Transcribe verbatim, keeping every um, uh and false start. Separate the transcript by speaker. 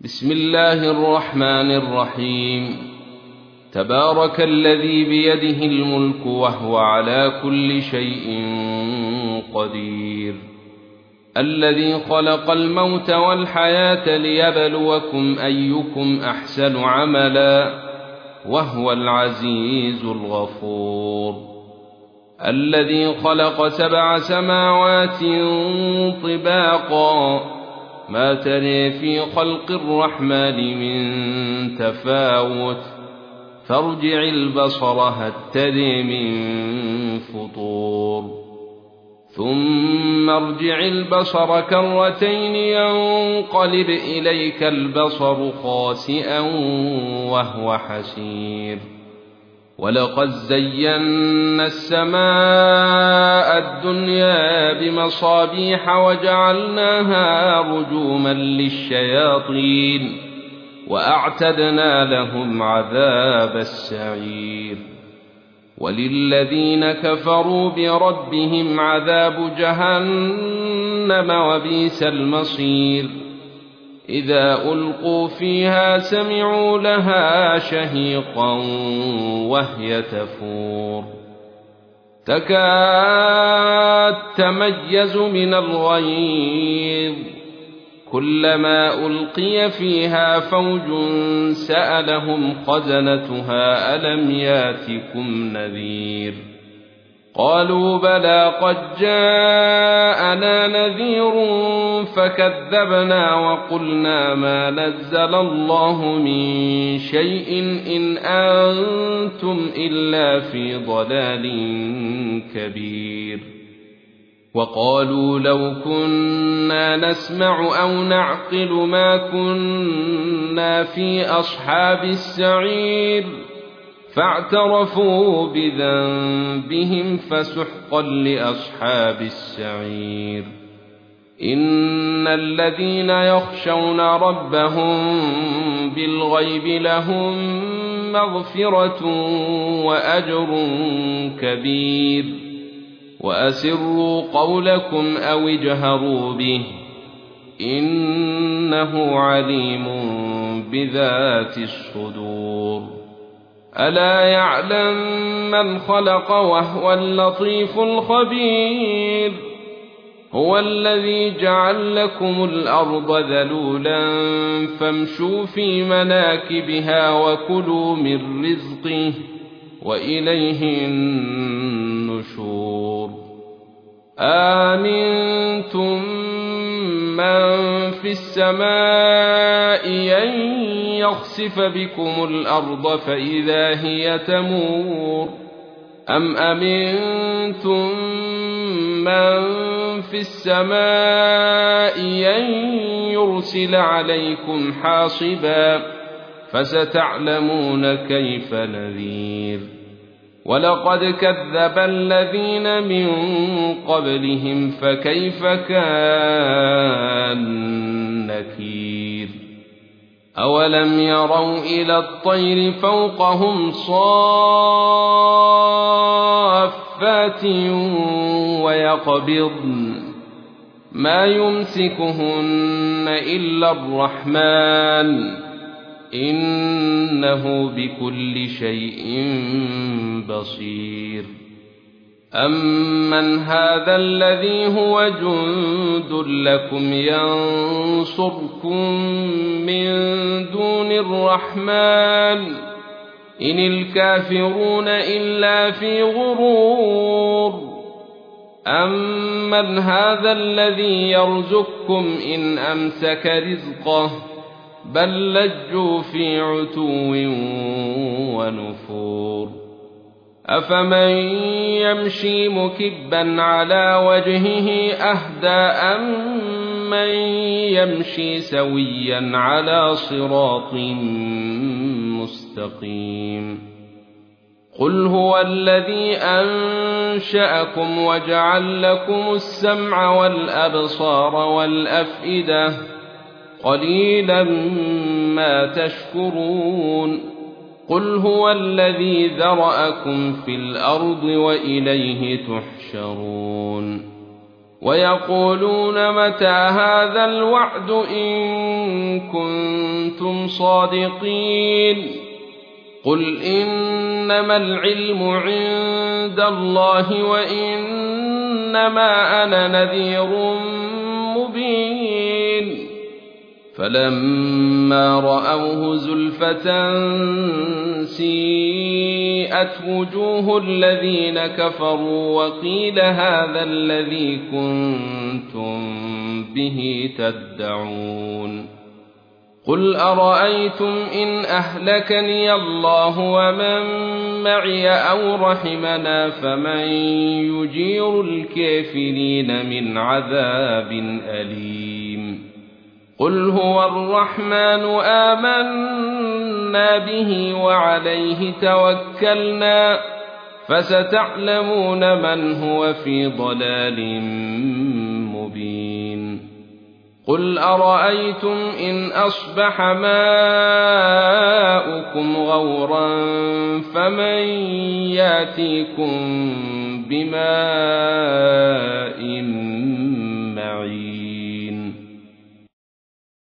Speaker 1: بسم الله الرحمن الرحيم. تبارك الذي بيده الملك وهو على كل شيء قدير، الذي خلق الموت والحياة ليبلوكم أيكم أحسن عملا وهو العزيز الغفور، الذي خلق سبع سماوات طباقا ما تري في خلق الرحمن من تفاوت فارجع البصر هل تري من فطور ثم ارجع البصر كرتين ينقلب إليك البصر خاسئا وهو حسير، ولقد زينا السماء الدنيا بمصابيح وجعلناها رجوما للشياطين وأعتدنا لهم عذاب السعير، وللذين كفروا بربهم عذاب جهنم وبئس المصير، إذا ألقوا فيها سمعوا لها شهيقا وهي تفور تكاد تميز من الغيظ، كلما ألقي فيها فوج سألهم خزنتها ألم ياتكم نذير، قالوا بلى قد جاءنا نذير فكذبنا وقلنا ما نزل الله من شيء إن أنتم إلا في ضلال كبير، وقالوا لو كنا نسمع أو نعقل ما كنا في أصحاب السعير، فاعترفوا بذنبهم فسحقا لأصحاب السعير. إن الذين يخشون ربهم بالغيب لهم مغفرة وأجر كبير، وأسروا قولكم أو اجهروا به إنه عليم بذات الصدور. ألا يعلم من خلق وهو اللطيف الخبير، هو الذي جعل لكم الأرض ذلولا فامشوا في مناكبها وكلوا من رزقه وإليه النشور. آمنتم من في السماء أن يخسف بكم الأرض فإذا هي تمور، أم أمنتم من في السماء أن يرسل عليكم حاصبا فستعلمون كيف نذير. ولقد كذب الذين من قبلهم فكيف كان نكير. أولم يروا إلى الطير فوقهم صافات ويقبضن ما يمسكهن إلا الرحمن إنه بكل شيء بصير. أمن هذا الذي هو جند لكم ينصركم من دون الرحمن إن الكافرون إلا في غرور. أمن هذا الذي يرزقكم إن أمسك رزقه بل لجوا في عتو ونفور. أفمن يمشي مكبا على وجهه أهدى أمن يمشي سويا على صراط مستقيم. قل هو الذي أنشأكم وجعل لكم السمع والأبصار والأفئدة قليلا ما تشكرون. قل هو الذي ذرأكم في الأرض وإليه تحشرون. ويقولون متى هذا الوعد إن كنتم كنتم صادقين قل إنما العلم عند الله وإنما أنا نذير مبين فلما رأوه زلفة سيئت وجوه الذين كفروا وقيل هذا الذي كنتم به تدعون قل أرأيتم إن أهلكني الله ومن معي أو رحمنا فمن يجير الكافرين من عذاب أليم قل هو الرحمن آمنا به وعليه توكلنا فستعلمون من هو في ضلال مبين قل أرأيتم إن أصبح ماؤكم غورا فمن ياتيكم بماء